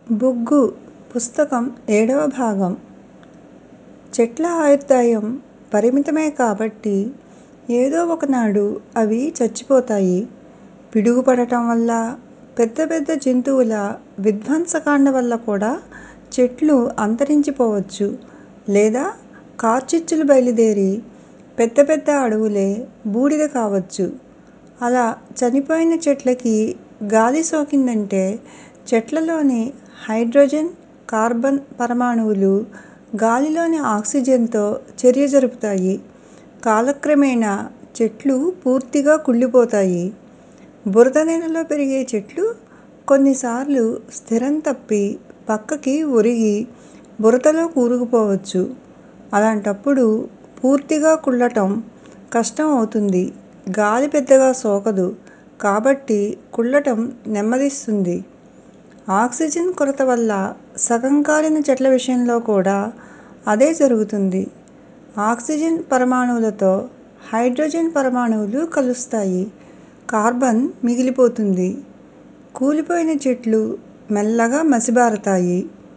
బొగ్గు పుస్తకం 7వ భాగం. చెట్ల ఆయుర్దాయం పరిమితమే కాబట్టి ఏదో ఒకనాడు అవి చచ్చిపోతాయి. పిడుగుపడటం వల్ల, పెద్ద పెద్ద జంతువుల విధ్వంసకాండ వల్ల కూడా చెట్లు అంతరించిపోవచ్చు. లేదా కార్చిచ్చులు బయలుదేరి పెద్ద పెద్ద అడవులే బూడిద కావచ్చు. అలా చనిపోయిన చెట్లకి గాలి సోకిందంటే చెట్లలోని హైడ్రోజన్, కార్బన్ పరమాణువులు గాలిలోని ఆక్సిజన్తో చర్య జరుపుతాయి. కాలక్రమేణా చెట్లు పూర్తిగా కుళ్ళిపోతాయి. బురద నేలలో పెరిగే చెట్లు కొన్నిసార్లు స్థిరం తప్పి పక్కకి ఒరిగి బురదలో కూరుకుపోవచ్చు. అలాంటప్పుడు పూర్తిగా కుళ్ళటం కష్టం అవుతుంది. గాలి పెద్దగా సోకదు కాబట్టి కుళ్ళటం నెమ్మదిస్తుంది. ఆక్సిజన్ కొరత వల్ల సగం కాలిన చెట్ల విషయంలో కూడా అదే జరుగుతుంది. ఆక్సిజన్ పరమాణువులతో హైడ్రోజన్ పరమాణువులు కలుస్తాయి. కార్బన్ మిగిలిపోతుంది. కూలిపోయిన చెట్లు మెల్లగా మసిబారతాయి.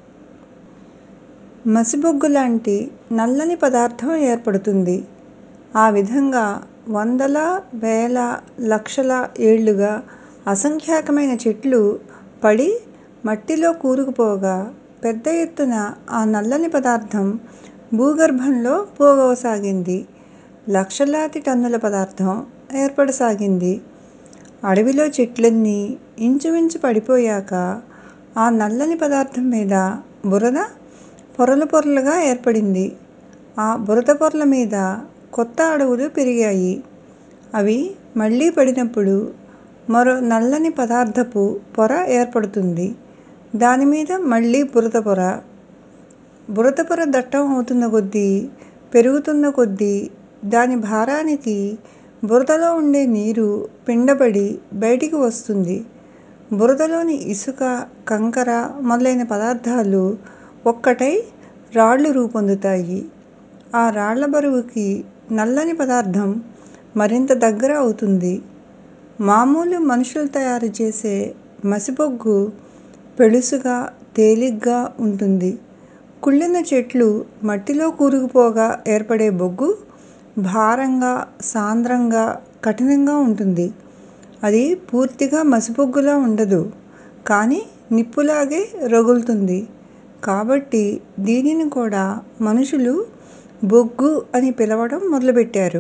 మసిబొగ్గు లాంటి నల్లని పదార్థం ఏర్పడుతుంది. ఆ విధంగా వందల, వేల, లక్షల ఏళ్లుగా అసంఖ్యాకమైన చెట్లు పడి మట్టిలో కూరుకుపోగా పెద్ద ఎత్తున ఆ నల్లని పదార్థం భూగర్భంలో పోగవసాగింది. లక్షలాది టన్నుల పదార్థం ఏర్పడసాగింది. అడవిలో చెట్లన్నీ ఇంచుమించు పడిపోయాక ఆ నల్లని పదార్థం మీద బురద పొరలు పొరలుగా ఏర్పడింది. ఆ బురద పొరల మీద కొత్త అడవులు పెరిగాయి. అవి మళ్లీ పడినప్పుడు మరో నల్లని పదార్థపు పొర ఏర్పడుతుంది. దానిమీద మళ్లీ బురద పొర. బురద పొర దట్టం అవుతున్న కొద్దీ, పెరుగుతున్న కొద్దీ దాని భారానికి బురదలో ఉండే నీరు పిండబడి బయటికి వస్తుంది. బురదలోని ఇసుక, కంకర మొదలైన పదార్థాలు ఒక్కటై రాళ్లు రూపొందుతాయి. ఆ రాళ్ల బరువుకి నల్లని పదార్థం మరింత దగ్గర అవుతుంది. మామూలు మనుషులు తయారు చేసే మసిబొగ్గు పెళుసుగా, తేలిగ్గా ఉంటుంది. కుళ్ళిన చెట్లు మట్టిలో కూరుకుపోగా ఏర్పడే బొగ్గు భారంగా, సాంద్రంగా, కఠినంగా ఉంటుంది. అది పూర్తిగా మసిబొగ్గులా ఉండదు, కానీ నిప్పులాగే రగులుతుంది. కాబట్టి దీనిని కూడా మనుషులు బొగ్గు అని పిలవడం మొదలుపెట్టారు.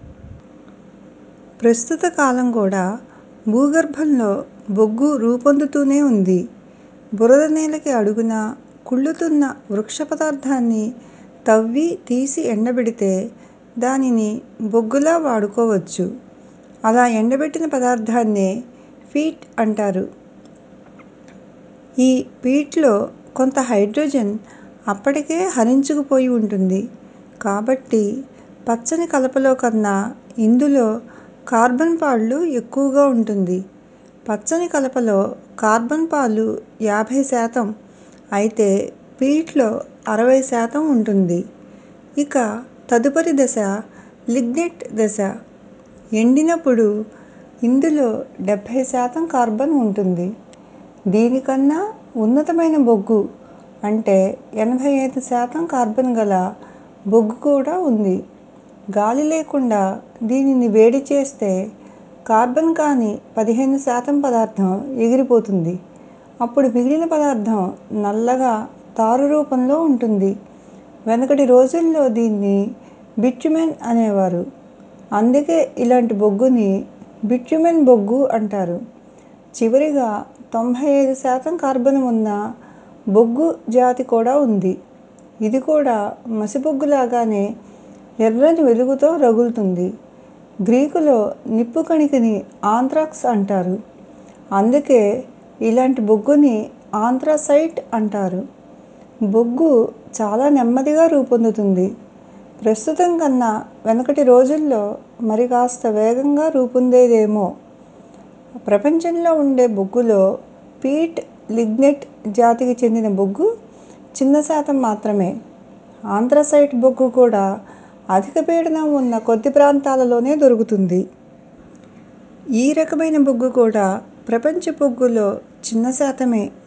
ప్రస్తుత కాలం కూడా భూగర్భంలో బొగ్గు రూపొందుతూనే ఉంది. బురద నేలకి అడుగున కుళ్ళుతున్న వృక్ష పదార్థాన్ని తవ్వి తీసి ఎండబెడితే దానిని బొగ్గులా వాడుకోవచ్చు. అలా ఎండబెట్టిన పదార్థాన్నే పీట్ అంటారు. ఈ పీట్లో కొంత హైడ్రోజన్ అప్పటికే హరించుకుపోయి ఉంటుంది. కాబట్టి పచ్చని కలపలో కన్నా ఇందులో కార్బన్ పాళ్ళు ఎక్కువగా ఉంటుంది. పచ్చని కలపలో కార్బన్ పాలు 50% అయితే పీట్లో 60% ఉంటుంది. ఇక తదుపరి దశ లిగ్నైట్ దశ. ఎండినప్పుడు ఇందులో 70% కార్బన్ ఉంటుంది. దీనికన్నా ఉన్నతమైన బొగ్గు అంటే 85% కార్బన్ గల బొగ్గు కూడా ఉంది. గాలి లేకుండా దీనిని వేడి చేస్తే కార్బన్ కాని 15% పదార్థం ఎగిరిపోతుంది. అప్పుడు మిగిలిన పదార్థం నల్లగా తారు రూపంలో ఉంటుంది. వెనకటి రోజుల్లో దీన్ని బిట్యుమెన్ అనేవారు. అందుకే ఇలాంటి బొగ్గుని బిట్యుమెన్ బొగ్గు అంటారు. చివరిగా 95% కార్బన్ ఉన్న బొగ్గు జాతి కూడా ఉంది. ఇది కూడా మసిబొగ్గులాగానే ఎర్రని వెలుగుతో రగులుతుంది. గ్రీకులో నిప్పు కణికని ఆంత్రాక్స్ అంటారు. అందుకే ఇలాంటి బొగ్గుని ఆంత్రాసైట్ అంటారు. బొగ్గు చాలా నెమ్మదిగా రూపొందుతుంది. ప్రస్తుతం కన్నా వెనకటి రోజుల్లో మరి కాస్త వేగంగా రూపొందేదేమో. ప్రపంచంలో ఉండే బొగ్గులో పీట్, లిగ్నైట్ జాతికి చెందిన బొగ్గు చిన్న శాతం మాత్రమే. ఆంత్రాసైట్ బొగ్గు కూడా అధిక పీడనం ఉన్న కొద్ది ప్రాంతాలలోనే దొరుకుతుంది. ఈ రకమైన బొగ్గు కూడా ప్రపంచ బొగ్గులో చిన్న శాతమే.